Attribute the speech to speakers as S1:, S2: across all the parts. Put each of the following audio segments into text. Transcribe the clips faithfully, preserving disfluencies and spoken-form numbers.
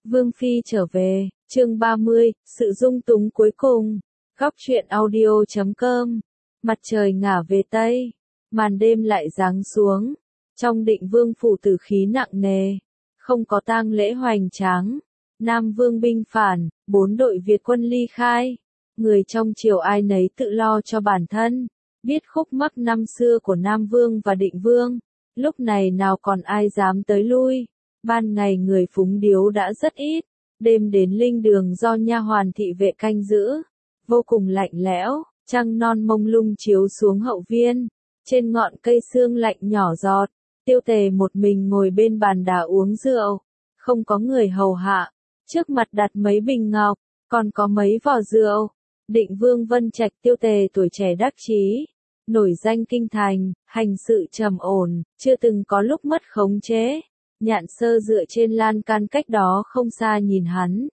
S1: Vương Phi trở về, chương ba mươi, sự dung túng cuối cùng. Góc truyện audio chấm com. Mặt trời ngả về Tây, màn đêm lại giáng xuống. Trong Định Vương phủ tử khí nặng nề, không có tang lễ hoành tráng. Nam Vương binh phản, bốn đội Việt quân ly khai. Người trong triều ai nấy tự lo cho bản thân. Biết khúc mắc năm xưa của Nam Vương và Định Vương, lúc này nào còn ai dám tới lui. Ban ngày người phúng điếu đã rất ít, đêm đến linh đường do nha hoàn thị vệ canh giữ, vô cùng lạnh lẽo, trăng non mông lung chiếu xuống hậu viên, trên ngọn cây sương lạnh nhỏ giọt, Tiêu Tề một mình ngồi bên bàn đá uống rượu, không có người hầu hạ, trước mặt đặt mấy bình ngọc, còn có mấy vò rượu. Định Vương Vân Trạch Tiêu Tề tuổi trẻ đắc chí, nổi danh kinh thành, hành sự trầm ổn, chưa từng có lúc mất khống chế. Nhạn Sơ dựa trên lan can cách đó không xa nhìn hắn.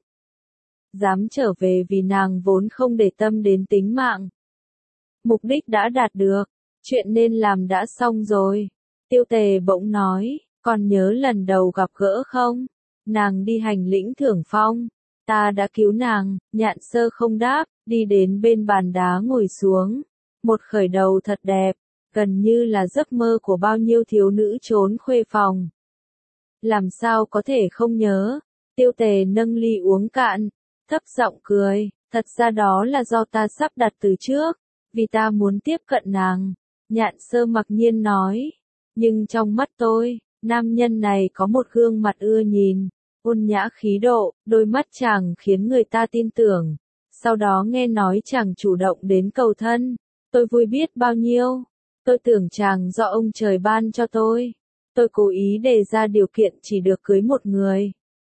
S1: Dám trở về vì nàng vốn không để tâm đến tính mạng. Mục đích đã đạt được, chuyện nên làm đã xong rồi. Tiêu Tề bỗng nói, còn nhớ lần đầu gặp gỡ không? Nàng đi hành lĩnh thưởng phong, ta đã cứu nàng. Nhạn Sơ không đáp, đi đến bên bàn đá ngồi xuống. Một khởi đầu thật đẹp, gần như là giấc mơ của bao nhiêu thiếu nữ trốn khuê phòng. Làm sao có thể không nhớ? Tiêu Tề nâng ly uống cạn, thấp giọng cười, thật ra đó là do ta sắp đặt từ trước, vì ta muốn tiếp cận nàng. Nhạn Sơ mặc nhiên nói, nhưng trong mắt tôi, nam nhân này có một gương mặt ưa nhìn, ôn nhã khí độ, đôi mắt chàng khiến người ta tin tưởng. Sau đó nghe nói chàng chủ động đến cầu thân, tôi vui biết bao nhiêu. Tôi tưởng chàng do ông trời ban cho tôi. Tôi cố ý đề ra điều kiện chỉ được cưới một người.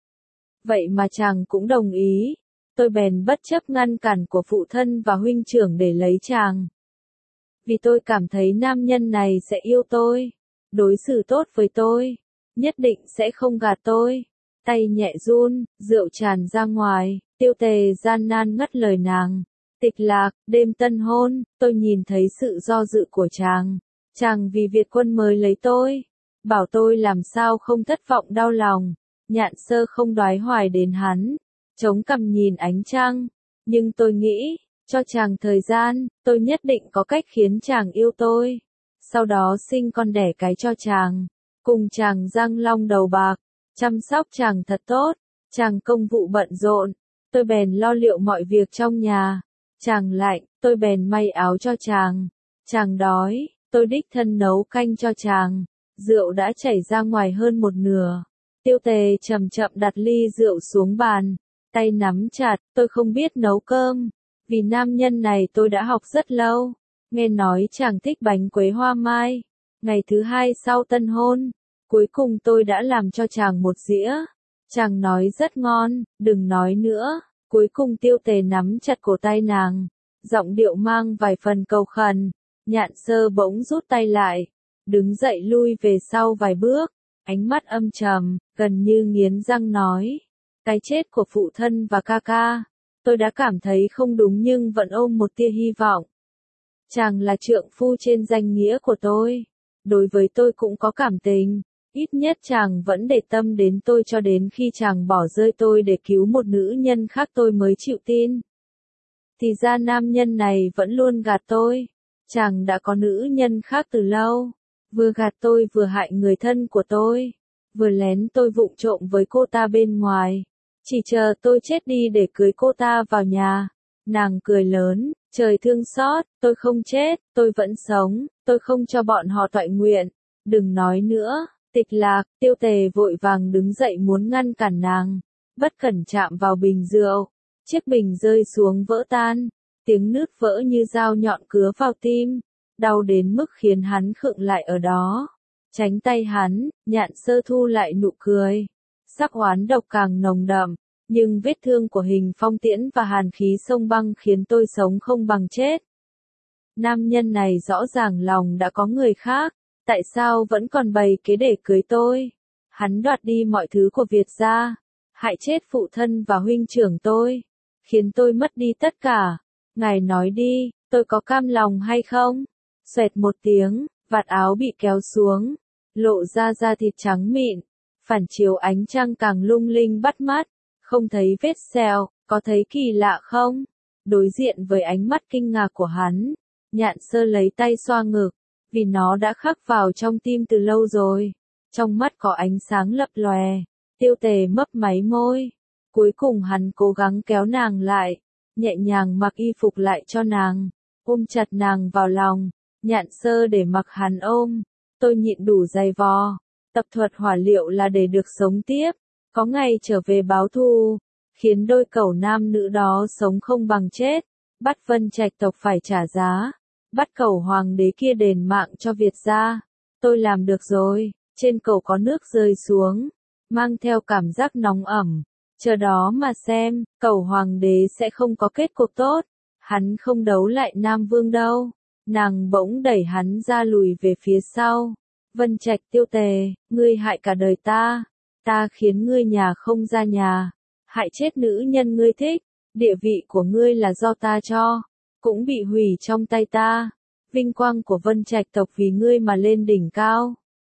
S1: Vậy mà chàng cũng đồng ý. Tôi bèn bất chấp ngăn cản của phụ thân và huynh trưởng để lấy chàng. Vì tôi cảm thấy nam nhân này sẽ yêu tôi, đối xử tốt với tôi, nhất định sẽ không gạt tôi. Tay nhẹ run, rượu tràn ra ngoài, Tiêu Tề gian nan ngắt lời nàng. Tịch lạc, đêm tân hôn, tôi nhìn thấy sự do dự của chàng. Chàng vì Việt quân mới lấy tôi. Bảo tôi làm sao không thất vọng đau lòng. Nhạn Sơ không đoái hoài đến hắn, chống cằm nhìn ánh trăng. Nhưng tôi nghĩ, cho chàng thời gian, tôi nhất định có cách khiến chàng yêu tôi. Sau đó sinh con đẻ cái cho chàng, cùng chàng răng long đầu bạc, chăm sóc chàng thật tốt. Chàng công vụ bận rộn, tôi bèn lo liệu mọi việc trong nhà. Chàng lạnh, tôi bèn may áo cho chàng. Chàng đói, tôi đích thân nấu canh cho chàng. Rượu đã chảy ra ngoài hơn một nửa. Tiêu Tề chậm chậm đặt ly rượu xuống bàn, tay nắm chặt, tôi không biết nấu cơm. Vì nam nhân này tôi đã học rất lâu. Nghe nói chàng thích bánh quế hoa mai. Ngày thứ hai sau tân hôn, cuối cùng tôi đã làm cho chàng một dĩa. Chàng nói rất ngon, đừng nói nữa. Cuối cùng Tiêu Tề nắm chặt cổ tay nàng, giọng điệu mang vài phần cầu khẩn. Nhạn Sơ bỗng rút tay lại, đứng dậy lui về sau vài bước, ánh mắt âm trầm, gần như nghiến răng nói, cái chết của phụ thân và ca ca, tôi đã cảm thấy không đúng nhưng vẫn ôm một tia hy vọng. Chàng là trượng phu trên danh nghĩa của tôi, đối với tôi cũng có cảm tình, ít nhất chàng vẫn để tâm đến tôi cho đến khi chàng bỏ rơi tôi để cứu một nữ nhân khác tôi mới chịu tin. Thì ra nam nhân này vẫn luôn gạt tôi, chàng đã có nữ nhân khác từ lâu. Vừa gạt tôi vừa hại người thân của tôi, vừa lén tôi vụng trộm với cô ta bên ngoài, chỉ chờ tôi chết đi để cưới cô ta vào nhà. Nàng cười lớn, trời thương xót, tôi không chết, tôi vẫn sống, tôi không cho bọn họ toại nguyện. Đừng nói nữa. Tịch lạc, Tiêu Tề vội vàng đứng dậy muốn ngăn cản nàng, bất cẩn chạm vào bình rượu, chiếc bình rơi xuống vỡ tan, tiếng nứt vỡ như dao nhọn cứa vào tim. Đau đến mức khiến hắn khựng lại ở đó. Tránh tay hắn, Nhạn Sơ thu lại nụ cười. Sắc oán độc càng nồng đậm, nhưng vết thương của Hình Phong Tiễn và hàn khí sông băng khiến tôi sống không bằng chết. Nam nhân này rõ ràng lòng đã có người khác, tại sao vẫn còn bày kế để cưới tôi? Hắn đoạt đi mọi thứ của Việt gia, hại chết phụ thân và huynh trưởng tôi, khiến tôi mất đi tất cả. Ngài nói đi, tôi có cam lòng hay không? Xoẹt một tiếng, vạt áo bị kéo xuống, lộ ra da thịt trắng mịn, phản chiếu ánh trăng càng lung linh bắt mắt, Không thấy vết sẹo, có thấy kỳ lạ không? Đối diện với ánh mắt kinh ngạc của hắn, Nhạn Sơ lấy tay xoa ngực, vì nó đã khắc vào trong tim từ lâu rồi. Trong mắt có ánh sáng lập lòe, Tiêu Tề mấp máy môi. Cuối cùng hắn cố gắng kéo nàng lại, nhẹ nhàng mặc y phục lại cho nàng, ôm chặt nàng vào lòng. Nhạn Sơ để mặc hắn ôm, tôi nhịn đủ dày vò. Tập thuật hỏa liệu là để được sống tiếp, có ngày trở về báo thù, khiến đôi cẩu nam nữ đó sống không bằng chết, bắt Vân Trạch tộc phải trả giá, bắt cẩu hoàng đế kia đền mạng cho Việt gia. Tôi làm được rồi. Trên cầu có nước rơi xuống, mang theo cảm giác nóng ẩm. Chờ đó mà xem, cẩu hoàng đế sẽ không có kết cục tốt. Hắn không đấu lại Nam Vương đâu. Nàng bỗng đẩy hắn ra lùi về phía sau. Vân Trạch Tiêu Tề, ngươi hại cả đời ta. Ta khiến ngươi nhà không ra nhà. Hại chết nữ nhân ngươi thích. Địa vị của ngươi là do ta cho. Cũng bị hủy trong tay ta. Vinh quang của Vân Trạch tộc vì ngươi mà lên đỉnh cao.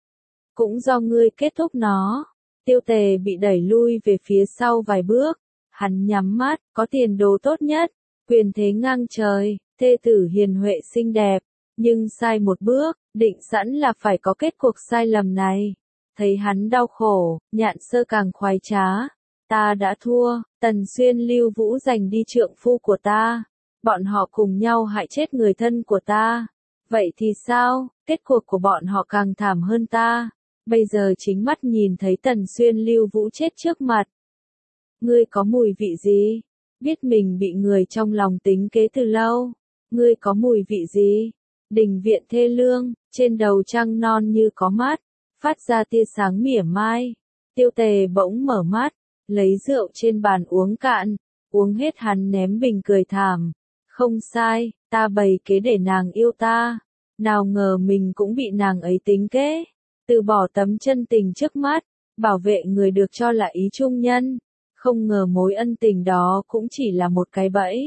S1: Cũng do ngươi kết thúc nó. Tiêu Tề bị đẩy lui về phía sau vài bước. Hắn nhắm mắt, có tiền đồ tốt nhất, quyền thế ngang trời, thê tử hiền huệ xinh đẹp, nhưng sai một bước, định sẵn là phải có kết cuộc sai lầm này. Thấy hắn đau khổ, Nhạn Sơ càng khoái trá. Ta đã thua, Tần Xuyên Lưu Vũ giành đi trượng phu của ta. Bọn họ cùng nhau hại chết người thân của ta. Vậy thì sao, kết cuộc của bọn họ càng thảm hơn ta. Bây giờ chính mắt nhìn thấy Tần Xuyên Lưu Vũ chết trước mặt. Ngươi có mùi vị gì? Biết mình bị người trong lòng tính kế từ lâu. Ngươi có mùi vị gì? Đình viện thê lương, trên đầu trăng non như có mắt, phát ra tia sáng mỉa mai. Tiêu Tề bỗng mở mắt, lấy rượu trên bàn uống cạn, uống hết hắn ném bình cười thảm. Không sai, ta bày kế để nàng yêu ta. Nào ngờ mình cũng bị nàng ấy tính kế. Từ bỏ tấm chân tình trước mắt, bảo vệ người được cho là ý trung nhân. Không ngờ mối ân tình đó cũng chỉ là một cái bẫy.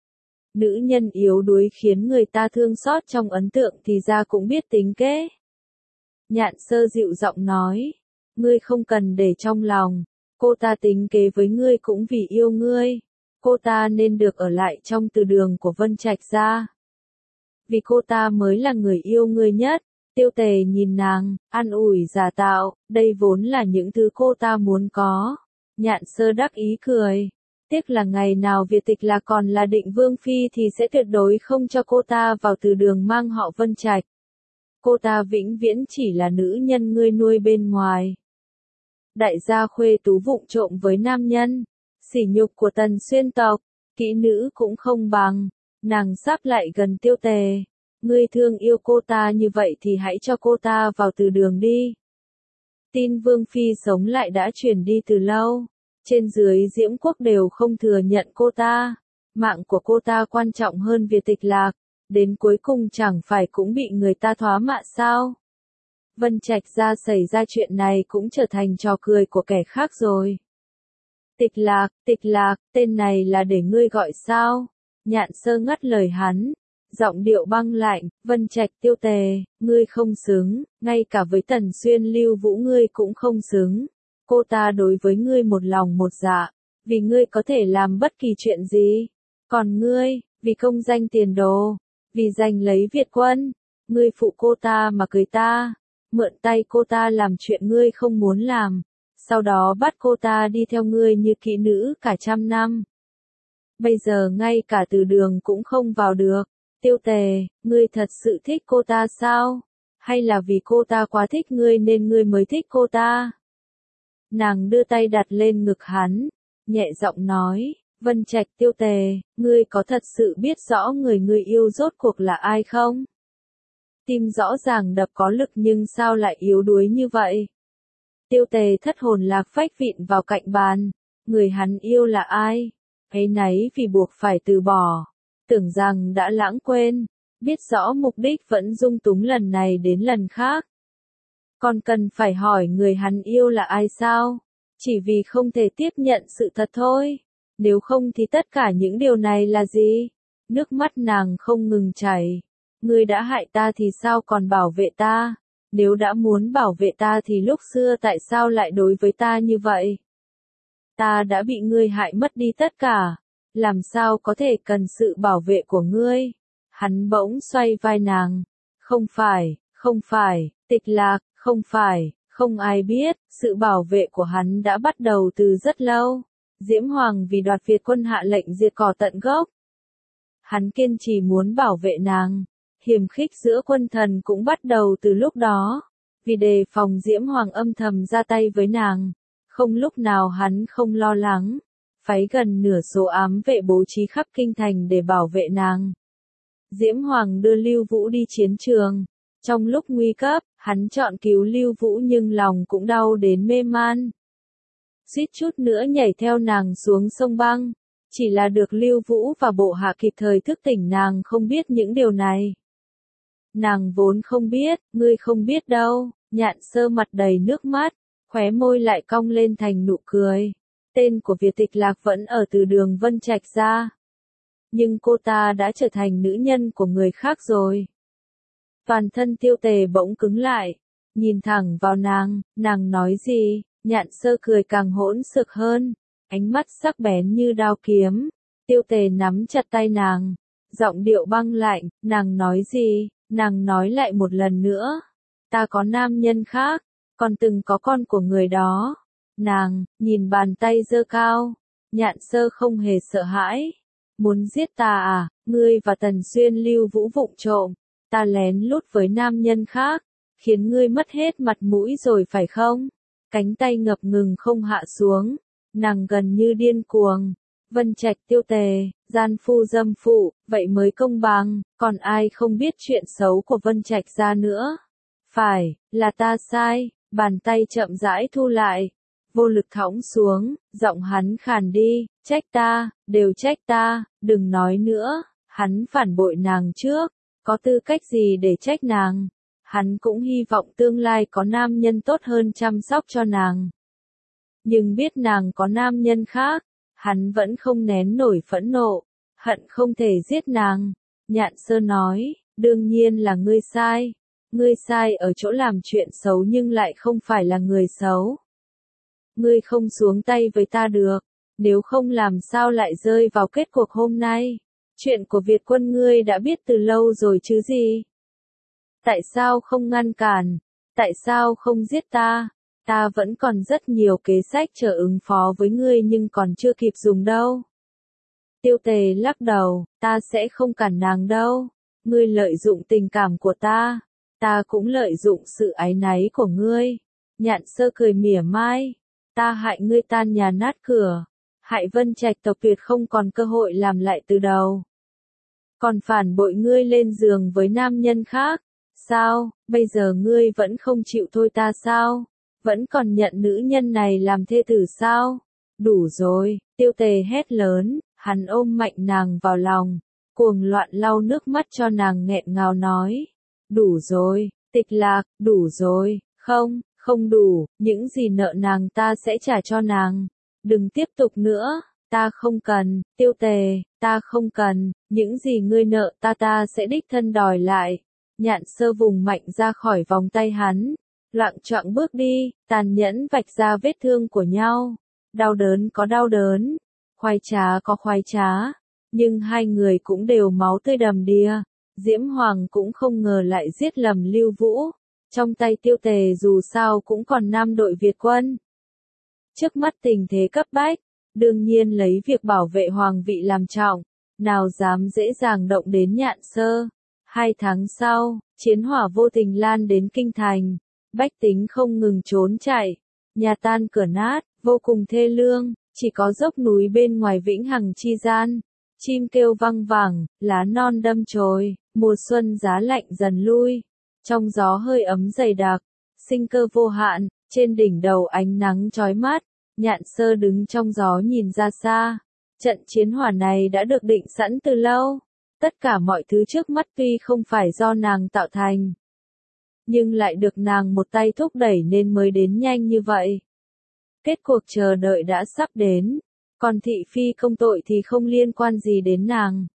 S1: Nữ nhân yếu đuối khiến người ta thương xót trong ấn tượng thì ra cũng biết tính kế. Nhạn Sơ dịu giọng nói, ngươi không cần để trong lòng, cô ta tính kế với ngươi cũng vì yêu ngươi. Cô ta nên được ở lại trong từ đường của Vân Trạch gia. Vì cô ta mới là người yêu ngươi nhất. Tiêu Tề nhìn nàng, an ủi giả tạo, đây vốn là những thứ cô ta muốn có. Nhạn Sơ đắc ý cười. Tiếc là ngày nào Việt Tịch là còn là Định Vương Phi thì sẽ tuyệt đối không cho cô ta vào từ đường mang họ Vân Trạch. Cô ta vĩnh viễn chỉ là nữ nhân ngươi nuôi bên ngoài. Đại gia khuê tú vụng trộm với nam nhân. Sỉ nhục của Tần Xuyên tộc, kỹ nữ cũng không bằng. Nàng sắp lại gần Tiêu Tề. Ngươi thương yêu cô ta như vậy thì hãy cho cô ta vào từ đường đi. Tin Vương Phi sống lại đã truyền đi từ lâu. Trên dưới Diễm Quốc đều không thừa nhận cô ta. Mạng của cô ta quan trọng hơn Việt Tịch Lạc. Đến cuối cùng chẳng phải cũng bị người ta thoá mạ sao? Vân Trạch gia xảy ra chuyện này cũng trở thành trò cười của kẻ khác rồi. Tịch Lạc, Tịch Lạc, tên này là để ngươi gọi sao? Nhạn Sơ ngắt lời hắn. Giọng điệu băng lạnh, Vân Trạch Tiêu Tề, ngươi không xứng, ngay cả với Tần Xuyên Lưu Vũ ngươi cũng không xứng. Cô ta đối với ngươi một lòng một dạ, vì ngươi có thể làm bất kỳ chuyện gì. Còn ngươi, vì công danh tiền đồ, vì giành lấy Việt quân, ngươi phụ cô ta mà cưới ta, mượn tay cô ta làm chuyện ngươi không muốn làm, sau đó bắt cô ta đi theo ngươi như kỹ nữ cả trăm năm. Bây giờ ngay cả từ đường cũng không vào được. Tiêu Tề, ngươi thật sự thích cô ta sao? Hay là vì cô ta quá thích ngươi nên ngươi mới thích cô ta? Nàng đưa tay đặt lên ngực hắn, nhẹ giọng nói, Vân Trạch Tiêu Tề, ngươi có thật sự biết rõ người ngươi yêu rốt cuộc là ai không? Tim rõ ràng đập có lực nhưng sao lại yếu đuối như vậy? Tiêu Tề thất hồn lạc phách vịn vào cạnh bàn, người hắn yêu là ai? Áy náy vì buộc phải từ bỏ. Tưởng rằng đã lãng quên, biết rõ mục đích vẫn dung túng lần này đến lần khác. Còn cần phải hỏi người hắn yêu là ai sao? Chỉ vì không thể tiếp nhận sự thật thôi. Nếu không thì tất cả những điều này là gì? Nước mắt nàng không ngừng chảy. Ngươi đã hại ta thì sao còn bảo vệ ta? Nếu đã muốn bảo vệ ta thì lúc xưa tại sao lại đối với ta như vậy? ta đã bị ngươi hại mất đi tất cả, làm sao có thể cần sự bảo vệ của ngươi? Hắn bỗng xoay vai nàng, không phải, không phải, Tịch Lạc, không phải, không ai biết, sự bảo vệ của hắn đã bắt đầu từ rất lâu. Diễm Hoàng vì đoạt Việt quân hạ lệnh diệt cỏ tận gốc. Hắn kiên trì muốn bảo vệ nàng, hiềm khích giữa quân thần cũng bắt đầu từ lúc đó. Vì đề phòng Diễm Hoàng âm thầm ra tay với nàng, không lúc nào hắn không lo lắng, phái gần nửa số ám vệ bố trí khắp kinh thành để bảo vệ nàng. Diễm Hoàng đưa Lưu Vũ đi chiến trường, trong lúc nguy cấp, hắn chọn cứu Lưu Vũ nhưng lòng cũng đau đến mê man. Suýt chút nữa nhảy theo nàng xuống sông băng, chỉ là được Lưu Vũ và bộ hạ kịp thời thức tỉnh nàng không biết những điều này. Nàng vốn không biết, ngươi không biết đâu, Nhạn Sơ mặt đầy nước mắt, khóe môi lại cong lên thành nụ cười. Tên của Việt Tịch Lạc vẫn ở từ đường Vân Trạch ra. Nhưng cô ta đã trở thành nữ nhân của người khác rồi. Toàn thân Tiêu Tề bỗng cứng lại, nhìn thẳng vào nàng, nàng nói gì? Nhạn Sơ cười càng hỗn xược hơn, ánh mắt sắc bén như đao kiếm. Tiêu Tề nắm chặt tay nàng, giọng điệu băng lạnh, nàng nói gì? Nàng nói lại một lần nữa. Ta có nam nhân khác, còn từng có con của người đó. Nàng, nhìn bàn tay giơ cao, Nhạn Sơ không hề sợ hãi. Muốn giết ta à, ngươi và Tần Xuyên Lưu Vũ vụng trộm, ta lén lút với nam nhân khác, khiến ngươi mất hết mặt mũi rồi phải không? Cánh tay ngập ngừng không hạ xuống, nàng gần như điên cuồng. Vân Trạch Tiêu Tề, gian phu dâm phụ, vậy mới công bằng, còn ai không biết chuyện xấu của Vân Trạch ra nữa. Phải, là ta sai, bàn tay chậm rãi thu lại, vô lực thõng xuống, giọng hắn khàn đi, trách ta, đều trách ta, đừng nói nữa, hắn phản bội nàng trước, có tư cách gì để trách nàng, hắn cũng hy vọng tương lai có nam nhân tốt hơn chăm sóc cho nàng. Nhưng biết nàng có nam nhân khác, hắn vẫn không nén nổi phẫn nộ, hận không thể giết nàng. Nhạn Sơ nói, đương nhiên là ngươi sai, ngươi sai ở chỗ làm chuyện xấu nhưng lại không phải là người xấu. Ngươi không xuống tay với ta được, nếu không làm sao lại rơi vào kết cuộc hôm nay. Chuyện của Việt quân ngươi đã biết từ lâu rồi chứ gì. Tại sao không ngăn cản, tại sao không giết ta, ta vẫn còn rất nhiều kế sách chờ ứng phó với ngươi nhưng còn chưa kịp dùng đâu. Tiêu Tề lắc đầu, ta sẽ không cản nàng đâu, ngươi lợi dụng tình cảm của ta, ta cũng lợi dụng sự áy náy của ngươi. Nhạn Sơ cười mỉa mai, ta hại ngươi tan nhà nát cửa, hại Vân Trạch tộc tuyệt không còn cơ hội làm lại từ đầu. Còn phản bội ngươi lên giường với nam nhân khác, sao, bây giờ ngươi vẫn không chịu thôi ta sao? Vẫn còn nhận nữ nhân này làm thê tử sao? Đủ rồi, Tiêu Tề hét lớn, hắn ôm mạnh nàng vào lòng, cuồng loạn lau nước mắt cho nàng nghẹn ngào nói. Đủ rồi, Tịch Lạc, đủ rồi, không, không đủ, những gì nợ nàng ta sẽ trả cho nàng. Đừng tiếp tục nữa, ta không cần, Tiêu Tề, ta không cần, những gì ngươi nợ ta ta sẽ đích thân đòi lại. Nhạn Sơ vùng mạnh ra khỏi vòng tay hắn, loạng choạng bước đi, tàn nhẫn vạch ra vết thương của nhau. Đau đớn có đau đớn, khoái trá có khoái trá, nhưng hai người cũng đều máu tươi đầm đìa. Diễm Hoàng cũng không ngờ lại giết lầm Lưu Vũ. Trong tay Tiêu Tề dù sao cũng còn nam đội Việt quân. Trước mắt tình thế cấp bách, đương nhiên lấy việc bảo vệ hoàng vị làm trọng, nào dám dễ dàng động đến Nhạn Sơ. Hai tháng sau, chiến hỏa vô tình lan đến kinh thành, bách tính không ngừng trốn chạy, nhà tan cửa nát, vô cùng thê lương, chỉ có dốc núi bên ngoài vĩnh hằng chi gian, chim kêu vang vẳng, lá non đâm chồi, mùa xuân giá lạnh dần lui, trong gió hơi ấm dày đặc, sinh cơ vô hạn, trên đỉnh đầu ánh nắng chói mắt. Nhạn Sơ đứng trong gió nhìn ra xa, trận chiến hỏa này đã được định sẵn từ lâu. Tất cả mọi thứ trước mắt tuy không phải do nàng tạo thành, nhưng lại được nàng một tay thúc đẩy nên mới đến nhanh như vậy. Kết cuộc chờ đợi đã sắp đến, còn thị phi công tội thì không liên quan gì đến nàng.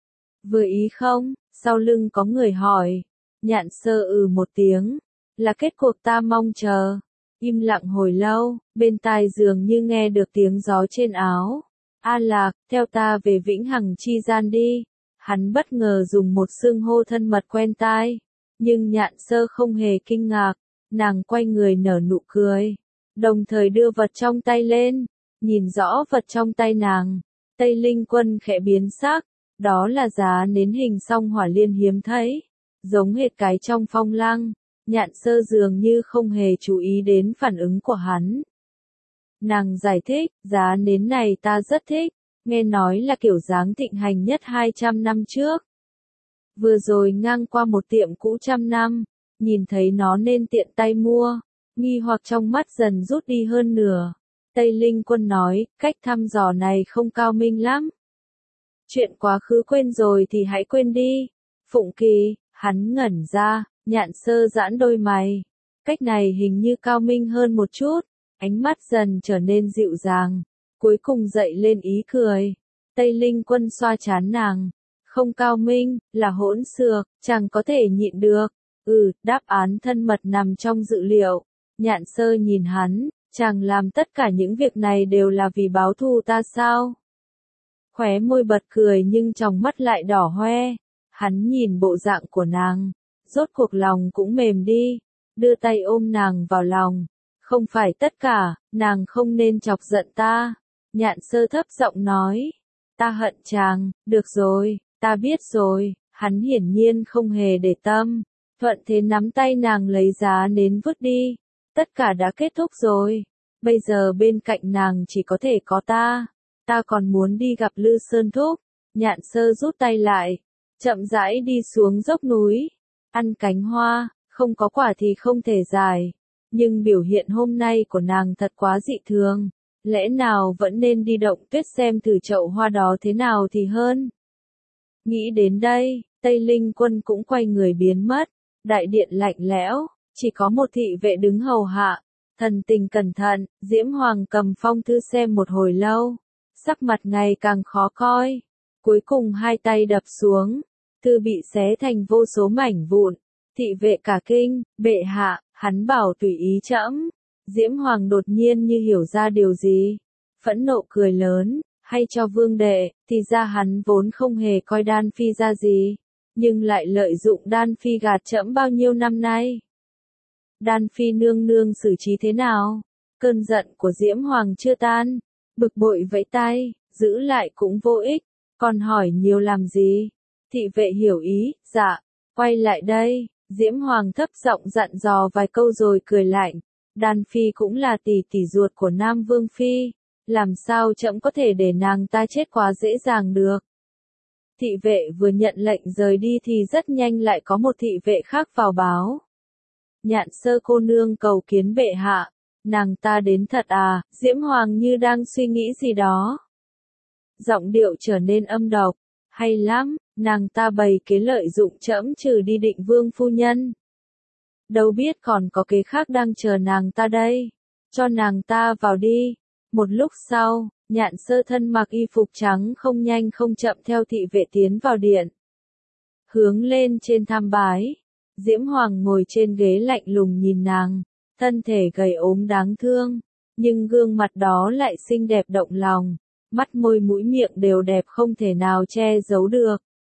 S1: Vừa ý không? Sau lưng có người hỏi. Nhạn Sơ ừ một tiếng, là kết cuộc ta mong chờ. Im lặng hồi lâu, bên tai dường như nghe được tiếng gió trên áo. A Lạc, theo ta về Vĩnh Hằng chi gian đi. Hắn bất ngờ dùng một xưng hô thân mật quen tai. Nhưng Nhạn Sơ không hề kinh ngạc, nàng quay người nở nụ cười. Đồng thời đưa vật trong tay lên, nhìn rõ vật trong tay nàng. Tây Linh Quân khẽ biến sắc, đó là giá nến hình song hỏa liên hiếm thấy. Giống hệt cái trong phong lăng. Nhạn Sơ dường như không hề chú ý đến phản ứng của hắn. Nàng giải thích, giá nến này ta rất thích, nghe nói là kiểu dáng thịnh hành nhất hai trăm năm trước. Vừa rồi ngang qua một tiệm cũ trăm năm, nhìn thấy nó nên tiện tay mua, nghi hoặc trong mắt dần rút đi hơn nửa. Tây Linh Quân nói, cách thăm dò này không cao minh lắm. Chuyện quá khứ quên rồi thì hãy quên đi. Phụng Kỳ, hắn ngẩn ra. Nhạn Sơ giãn đôi mày. Cách này hình như cao minh hơn một chút. Ánh mắt dần trở nên dịu dàng. Cuối cùng dậy lên ý cười. Tây Linh Quân xoa trán nàng. Không cao minh, là hỗn xược, chẳng có thể nhịn được. Ừ, đáp án thân mật nằm trong dự liệu. Nhạn Sơ nhìn hắn. Chàng làm tất cả những việc này đều là vì báo thù ta sao? Khóe môi bật cười nhưng trong mắt lại đỏ hoe. Hắn nhìn bộ dạng của nàng. Rốt cuộc lòng cũng mềm đi, đưa tay ôm nàng vào lòng. Không phải tất cả, nàng không nên chọc giận ta. Nhạn Sơ thấp giọng nói, ta hận chàng, được rồi, ta biết rồi. Hắn hiển nhiên không hề để tâm, thuận thế nắm tay nàng lấy giá nến vứt đi. Tất cả đã kết thúc rồi, bây giờ bên cạnh nàng chỉ có thể có ta. Ta còn muốn đi gặp Lư Sơn Thúc. Nhạn Sơ rút tay lại, chậm rãi đi xuống dốc núi. Ăn cánh hoa, không có quả thì không thể giải. Nhưng biểu hiện hôm nay của nàng thật quá dị thường. Lẽ nào vẫn nên đi động tuyết xem thử chậu hoa đó thế nào thì hơn. Nghĩ đến đây, Tây Linh Quân cũng quay người biến mất. Đại điện lạnh lẽo, chỉ có một thị vệ đứng hầu hạ. Thần tình cẩn thận, Diễm Hoàng cầm phong thư xem một hồi lâu. Sắc mặt ngày càng khó coi. Cuối cùng hai tay đập xuống. Thư bị xé thành vô số mảnh vụn. Thị vệ cả kinh, bệ hạ, hắn bảo tùy ý trẫm. Diễm Hoàng đột nhiên như hiểu ra điều gì. Phẫn nộ cười lớn, hay cho vương đệ, thì ra hắn vốn không hề coi Đan Phi ra gì. Nhưng lại lợi dụng Đan Phi gạt trẫm bao nhiêu năm nay. Đan Phi nương nương xử trí thế nào? Cơn giận của Diễm Hoàng chưa tan. Bực bội vẫy tay, giữ lại cũng vô ích. Còn hỏi nhiều làm gì? Thị vệ hiểu ý, dạ, quay lại đây. Diễm Hoàng thấp giọng dặn dò vài câu rồi cười lạnh. Đan Phi cũng là tỷ tỷ ruột của Nam Vương Phi. Làm sao trẫm có thể để nàng ta chết quá dễ dàng được. Thị vệ vừa nhận lệnh rời đi thì rất nhanh lại có một thị vệ khác vào báo. Nhạn Sơ cô nương cầu kiến bệ hạ. Nàng ta đến thật à? Diễm Hoàng như đang suy nghĩ gì đó. Giọng điệu trở nên âm độc. Hay lắm, nàng ta bày kế lợi dụng trẫm trừ đi Định Vương phu nhân. Đâu biết còn có kế khác đang chờ nàng ta đây. Cho nàng ta vào đi. Một lúc sau, Nhạn Sơ thân mặc y phục trắng không nhanh không chậm theo thị vệ tiến vào điện. Hướng lên trên tham bái. Diễm Hoàng ngồi trên ghế lạnh lùng nhìn nàng. Thân thể gầy ốm đáng thương. Nhưng gương mặt đó lại xinh đẹp động lòng. Mắt môi mũi miệng đều đẹp không thể nào che giấu được.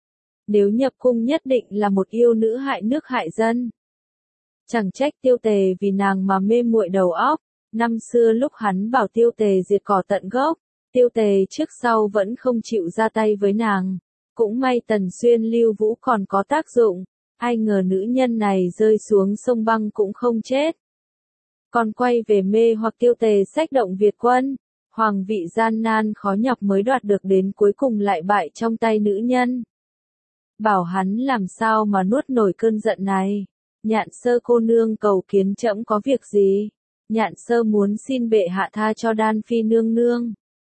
S1: Nếu nhập cung nhất định là một yêu nữ hại nước hại dân. Chẳng trách Tiêu Tề vì nàng mà mê muội đầu óc. Năm xưa lúc hắn bảo Tiêu Tề diệt cỏ tận gốc, Tiêu Tề trước sau vẫn không chịu ra tay với nàng. Cũng may Tần Xuyên lưu vũ còn có tác dụng. Ai ngờ nữ nhân này rơi xuống sông băng cũng không chết. Còn quay về mê hoặc Tiêu Tề xách động Việt quân. Hoàng vị gian nan khó nhọc mới đoạt được đến cuối cùng lại bại trong tay nữ nhân. Bảo hắn làm sao mà nuốt nổi cơn giận này. Nhạn Sơ cô nương cầu kiến trẫm có việc gì? Nhạn Sơ muốn xin bệ hạ tha cho Đan Phi nương nương.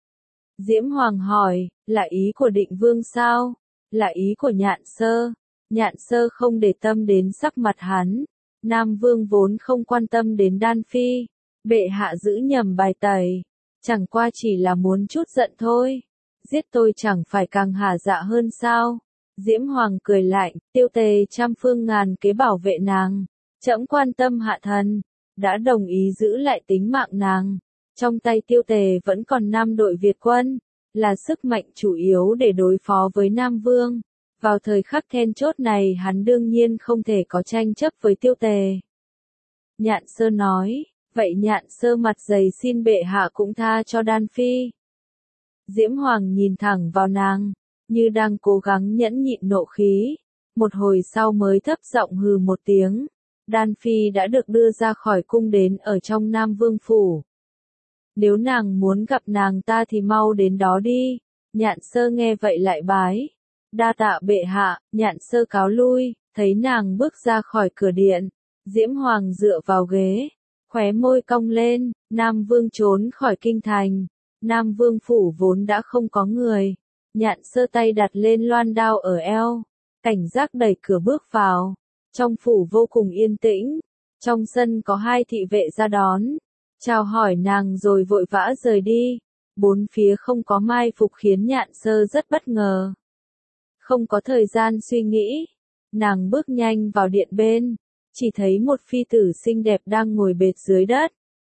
S1: Diễm Hoàng hỏi, là ý của Định Vương sao? Là ý của Nhạn Sơ. Nhạn Sơ không để tâm đến sắc mặt hắn. Nam Vương vốn không quan tâm đến Đan Phi. Bệ hạ giữ nhầm bài tẩy. Chẳng qua chỉ là muốn chút giận thôi. Giết tôi chẳng phải càng hả dạ hơn sao? Diễm Hoàng cười lạnh, Tiêu Tề trăm phương ngàn kế bảo vệ nàng. Trẫm quan tâm hạ thần. đã đồng ý giữ lại tính mạng nàng. Trong tay Tiêu Tề vẫn còn năm đội Việt quân, là sức mạnh chủ yếu để đối phó với Nam Vương. Vào thời khắc then chốt này hắn đương nhiên không thể có tranh chấp với Tiêu Tề. Nhạn Sơ nói, vậy Nhạn Sơ mặt dày xin bệ hạ cũng tha cho Đan Phi. Diễm Hoàng nhìn thẳng vào nàng, như đang cố gắng nhẫn nhịn nộ khí. Một hồi sau mới thấp giọng hừ một tiếng. Đan Phi đã được đưa ra khỏi cung đến ở trong Nam Vương phủ. Nếu nàng muốn gặp nàng ta thì mau đến đó đi. Nhạn Sơ nghe vậy lại bái. Đa tạ bệ hạ. Nhạn Sơ cáo lui, thấy nàng bước ra khỏi cửa điện. Diễm Hoàng dựa vào ghế, khóe môi cong lên. Nam Vương trốn khỏi kinh thành. Nam Vương phủ vốn đã không có người. Nhạn Sơ tay đặt lên loan đao ở eo, cảnh giác đẩy cửa bước vào. Trong phủ vô cùng yên tĩnh, trong sân có hai thị vệ ra đón, chào hỏi nàng rồi vội vã rời đi. Bốn phía không có mai phục khiến Nhạn Sơ rất bất ngờ. Không có thời gian suy nghĩ, nàng bước nhanh vào điện bên, chỉ thấy một phi tử xinh đẹp đang ngồi bệt dưới đất.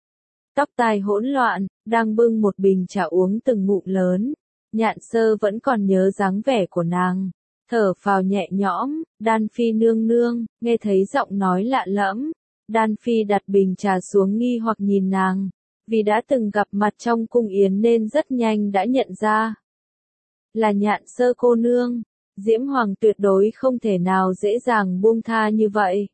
S1: Tóc tai hỗn loạn, đang bưng một bình trà uống từng ngụm lớn. Nhạn Sơ vẫn còn nhớ dáng vẻ của nàng, thở phào nhẹ nhõm. Đan Phi nương nương, nghe thấy giọng nói lạ lẫm. Đan Phi đặt bình trà xuống nghi hoặc nhìn nàng, vì đã từng gặp mặt trong cung yến nên rất nhanh đã nhận ra. Là Nhạn Sơ cô nương, Diễm Hoàng tuyệt đối không thể nào dễ dàng buông tha như vậy.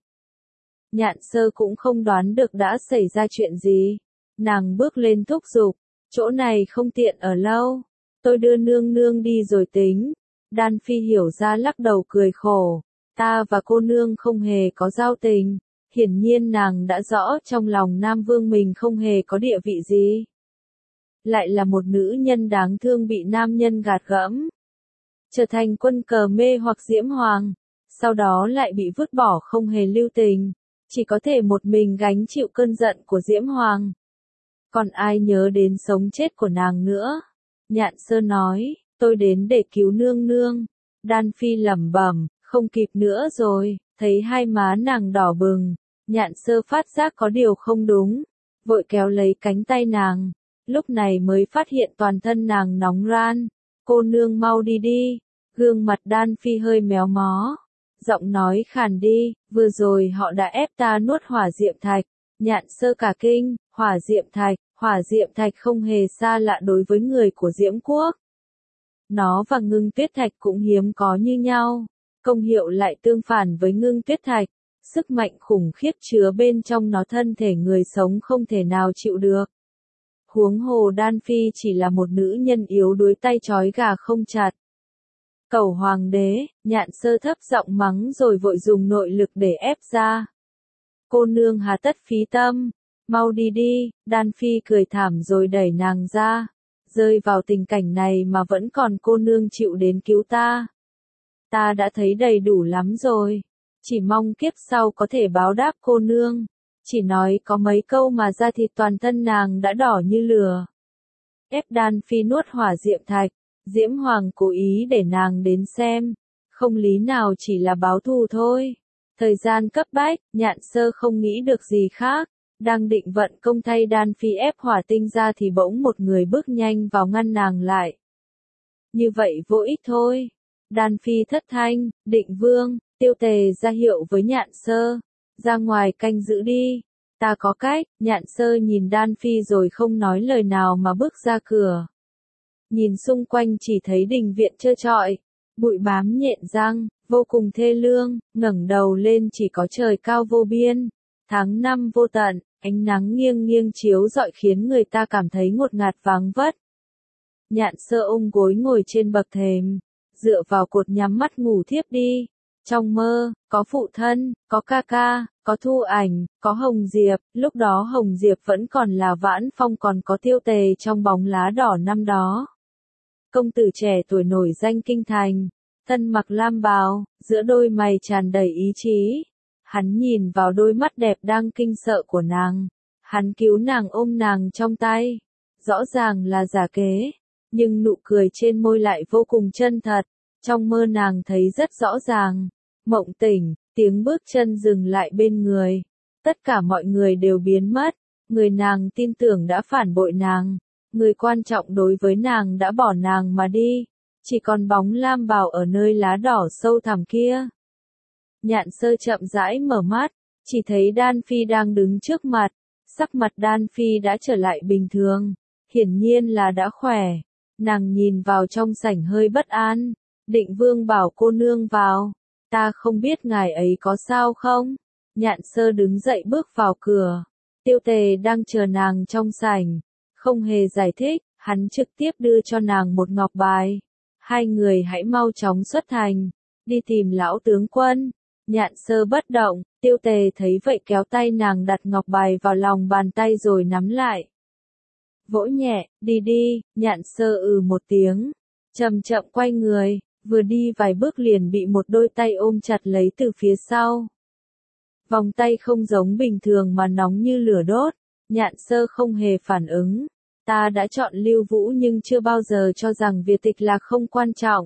S1: Nhạn Sơ cũng không đoán được đã xảy ra chuyện gì. Nàng bước lên thúc giục, chỗ này không tiện ở lâu, tôi đưa nương nương đi rồi tính. Đan Phi hiểu ra lắc đầu cười khổ, ta và cô nương không hề có giao tình. Hiển nhiên nàng đã rõ trong lòng Nam Vương mình không hề có địa vị gì. Lại là một nữ nhân đáng thương bị nam nhân gạt gẫm, trở thành quân cờ mê hoặc Diễm Hoàng, sau đó lại bị vứt bỏ không hề lưu tình, chỉ có thể một mình gánh chịu cơn giận của Diễm Hoàng. Còn ai nhớ đến sống chết của nàng nữa? Nhạn Sơ nói, tôi đến để cứu nương nương. Đan Phi lẩm bẩm, không kịp nữa rồi. Thấy hai má nàng đỏ bừng, Nhạn Sơ phát giác có điều không đúng, vội kéo lấy cánh tay nàng, lúc này mới phát hiện toàn thân nàng nóng ran. Cô nương mau đi đi. Gương mặt Đan Phi hơi méo mó, giọng nói khàn đi, vừa rồi họ đã ép ta nuốt hỏa diệm thạch. Nhạn Sơ cả kinh, hỏa diệm thạch, hỏa diệm thạch không hề xa lạ đối với người của Diễm Quốc. Nó và ngưng tuyết thạch cũng hiếm có như nhau, công hiệu lại tương phản với ngưng tuyết thạch, sức mạnh khủng khiếp chứa bên trong nó thân thể người sống không thể nào chịu được. Huống hồ Đan Phi chỉ là một nữ nhân yếu đuối tay trói gà không chặt. Cẩu hoàng đế, Nhạn Sơ thấp giọng mắng rồi vội dùng nội lực để ép ra. Cô nương hà tất phí tâm, mau đi đi. Đan Phi cười thảm rồi đẩy nàng ra. Rơi vào tình cảnh này mà vẫn còn cô nương chịu đến cứu ta. Ta đã thấy đầy đủ lắm rồi. Chỉ mong kiếp sau có thể báo đáp cô nương. Chỉ nói có mấy câu mà da thịt toàn thân nàng đã đỏ như lửa. Ép Đan Phi nuốt hỏa diệm thạch. Diễm Hoàng cố ý để nàng đến xem. Không lý nào chỉ là báo thù thôi. Thời gian cấp bách, Nhạn Sơ không nghĩ được gì khác. Đang định vận công thay Đan Phi ép hỏa tinh ra thì bỗng một người bước nhanh vào ngăn nàng lại. Như vậy vô ích thôi. Đan Phi thất thanh, Định Vương, Tiêu Tề ra hiệu với Nhạn Sơ. Ra ngoài canh giữ đi. Ta có cách. Nhạn Sơ nhìn Đan Phi rồi không nói lời nào mà bước ra cửa. Nhìn xung quanh chỉ thấy đình viện trơ trọi, bụi bám nhện răng, vô cùng thê lương. Ngẩng đầu lên chỉ có trời cao vô biên, tháng năm vô tận, ánh nắng nghiêng nghiêng chiếu rọi khiến người ta cảm thấy ngột ngạt vắng vất. Nhạn Sơ ôm gối ngồi trên bậc thềm, dựa vào cột nhắm mắt ngủ thiếp đi. Trong mơ, có phụ thân, có ca ca, có Thu Ảnh, có Hồng Diệp. Lúc đó Hồng Diệp vẫn còn là Vãn Phong, còn có Tiêu Tề trong bóng lá đỏ năm đó. Công tử trẻ tuổi nổi danh kinh thành, thân mặc lam bào, giữa đôi mày tràn đầy ý chí. Hắn nhìn vào đôi mắt đẹp đang kinh sợ của nàng. Hắn cứu nàng, ôm nàng trong tay. Rõ ràng là giả kế, nhưng nụ cười trên môi lại vô cùng chân thật. Trong mơ nàng thấy rất rõ ràng. Mộng tỉnh, tiếng bước chân dừng lại bên người. Tất cả mọi người đều biến mất, người nàng tin tưởng đã phản bội nàng, người quan trọng đối với nàng đã bỏ nàng mà đi, chỉ còn bóng lam bào ở nơi lá đỏ sâu thẳm kia. Nhạn Sơ chậm rãi mở mắt, chỉ thấy Đan Phi đang đứng trước mặt, sắc mặt Đan Phi đã trở lại bình thường, hiển nhiên là đã khỏe. Nàng nhìn vào trong sảnh hơi bất an, Định Vương bảo cô nương vào, ta không biết ngài ấy có sao không? Nhạn Sơ đứng dậy bước vào cửa, Tiêu Tề đang chờ nàng trong sảnh, không hề giải thích, hắn trực tiếp đưa cho nàng một ngọc bài. Hai người hãy mau chóng xuất thành, đi tìm lão tướng quân. Nhạn Sơ bất động, Tiêu Tề thấy vậy kéo tay nàng đặt ngọc bài vào lòng bàn tay rồi nắm lại. Vỗ nhẹ, đi đi, Nhạn Sơ ừ một tiếng, chậm chậm quay người, vừa đi vài bước liền bị một đôi tay ôm chặt lấy từ phía sau. Vòng tay không giống bình thường mà nóng như lửa đốt, Nhạn Sơ không hề phản ứng. Ta đã chọn Lưu Vũ nhưng chưa bao giờ cho rằng việc tịch lạc không quan trọng.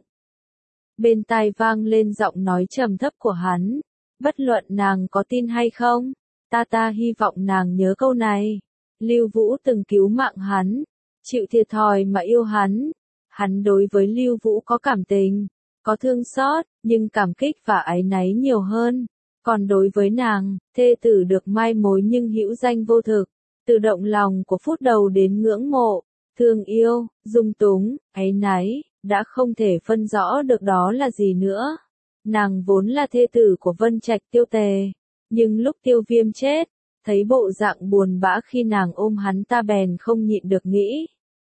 S1: Bên tai vang lên giọng nói trầm thấp của hắn, bất luận nàng có tin hay không, ta ta hy vọng nàng nhớ câu này. Lưu Vũ từng cứu mạng hắn, chịu thiệt thòi mà yêu hắn. Hắn đối với Lưu Vũ có cảm tình, có thương xót, nhưng cảm kích và áy náy nhiều hơn. Còn đối với nàng, thê tử được mai mối nhưng hữu danh vô thực, từ động lòng của phút đầu đến ngưỡng mộ, thương yêu, dung túng, áy náy, đã không thể phân rõ được đó là gì nữa. Nàng vốn là thê tử của Vân Trạch Tiêu Tề, nhưng lúc Tiêu Viêm chết, thấy bộ dạng buồn bã khi nàng ôm hắn ta bèn không nhịn được nghĩ.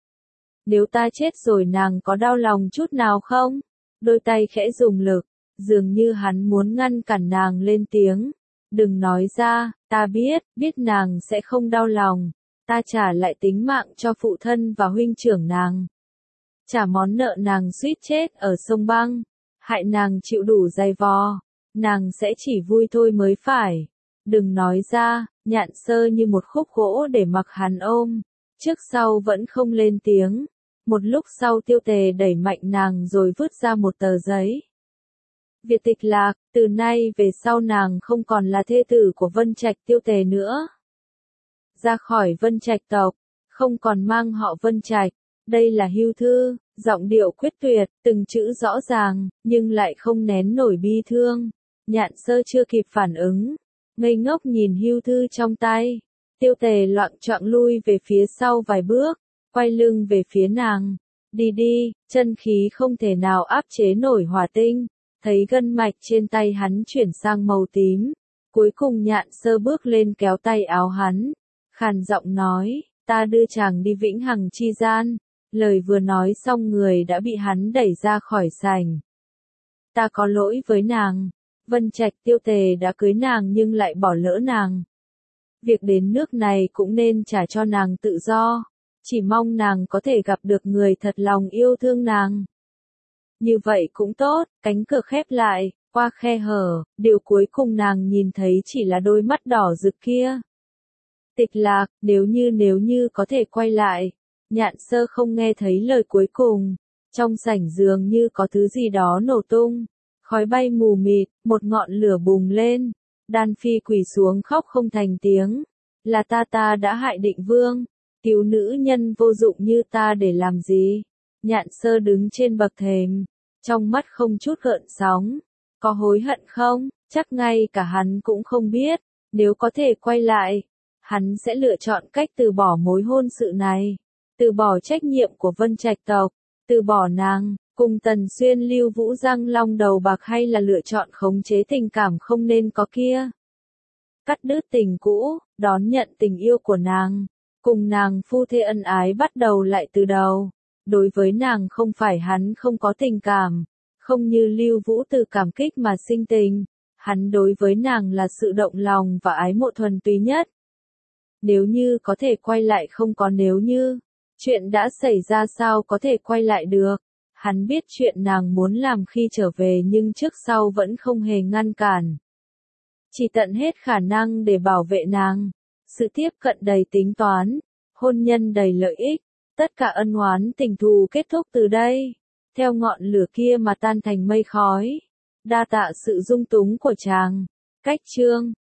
S1: Nếu ta chết rồi nàng có đau lòng chút nào không? Đôi tay khẽ dùng lực, dường như hắn muốn ngăn cản nàng lên tiếng. Đừng nói ra, ta biết, biết nàng sẽ không đau lòng. Ta trả lại tính mạng cho phụ thân và huynh trưởng nàng. Trả món nợ nàng suýt chết ở sông băng. Hại nàng chịu đủ dày vò. Nàng sẽ chỉ vui thôi mới phải. Đừng nói ra, Nhạn Sơ như một khúc gỗ để mặc hắn ôm. Trước sau vẫn không lên tiếng. Một lúc sau Tiêu Tề đẩy mạnh nàng rồi vứt ra một tờ giấy. Việc tịch lạc, từ nay về sau nàng không còn là thê tử của Vân Trạch Tiêu Tề nữa. Ra khỏi Vân Trạch tộc, không còn mang họ Vân Trạch. Đây là hưu thư, giọng điệu quyết tuyệt, từng chữ rõ ràng, nhưng lại không nén nổi bi thương. Nhạn Sơ chưa kịp phản ứng, ngây ngốc nhìn hưu thư trong tay. Tiêu Tề loạng choạng lui về phía sau vài bước, quay lưng về phía nàng. Đi đi, chân khí không thể nào áp chế nổi hỏa tinh. Thấy gân mạch trên tay hắn chuyển sang màu tím. Cuối cùng Nhạn Sơ bước lên kéo tay áo hắn. Khàn giọng nói, ta đưa chàng đi vĩnh hằng chi gian. Lời vừa nói xong người đã bị hắn đẩy ra khỏi sảnh. Ta có lỗi với nàng. Vân Trạch Tiêu Tề đã cưới nàng nhưng lại bỏ lỡ nàng. Việc đến nước này cũng nên trả cho nàng tự do. Chỉ mong nàng có thể gặp được người thật lòng yêu thương nàng. Như vậy cũng tốt, cánh cửa khép lại, qua khe hở, điều cuối cùng nàng nhìn thấy chỉ là đôi mắt đỏ rực kia. Tịch lạc, nếu như nếu như có thể quay lại. Nhạn Sơ không nghe thấy lời cuối cùng. Trong sảnh dường như có thứ gì đó nổ tung. Khói bay mù mịt, một ngọn lửa bùng lên. Đan Phi quỳ xuống khóc không thành tiếng. Là ta ta đã hại Định Vương. Cứu nữ nhân vô dụng như ta để làm gì? Nhạn Sơ đứng trên bậc thềm. Trong mắt không chút gợn sóng. Có hối hận không? Chắc ngay cả hắn cũng không biết. Nếu có thể quay lại, hắn sẽ lựa chọn cách từ bỏ mối hôn sự này. Từ bỏ trách nhiệm của Vân Trạch tộc. Từ bỏ nàng. Cùng Tần Xuyên Lưu Vũ răng long đầu bạc hay là lựa chọn khống chế tình cảm không nên có kia. Cắt đứt tình cũ, đón nhận tình yêu của nàng. Cùng nàng phu thê ân ái bắt đầu lại từ đầu. Đối với nàng không phải hắn không có tình cảm. Không như Lưu Vũ từ cảm kích mà sinh tình. Hắn đối với nàng là sự động lòng và ái mộ thuần túy nhất. Nếu như có thể quay lại không có nếu như. Chuyện đã xảy ra sao có thể quay lại được. Hắn biết chuyện nàng muốn làm khi trở về nhưng trước sau vẫn không hề ngăn cản. Chỉ tận hết khả năng để bảo vệ nàng. Sự tiếp cận đầy tính toán. Hôn nhân đầy lợi ích. Tất cả ân oán tình thù kết thúc từ đây. Theo ngọn lửa kia mà tan thành mây khói. Đa tạ sự dung túng của chàng. Cách chương.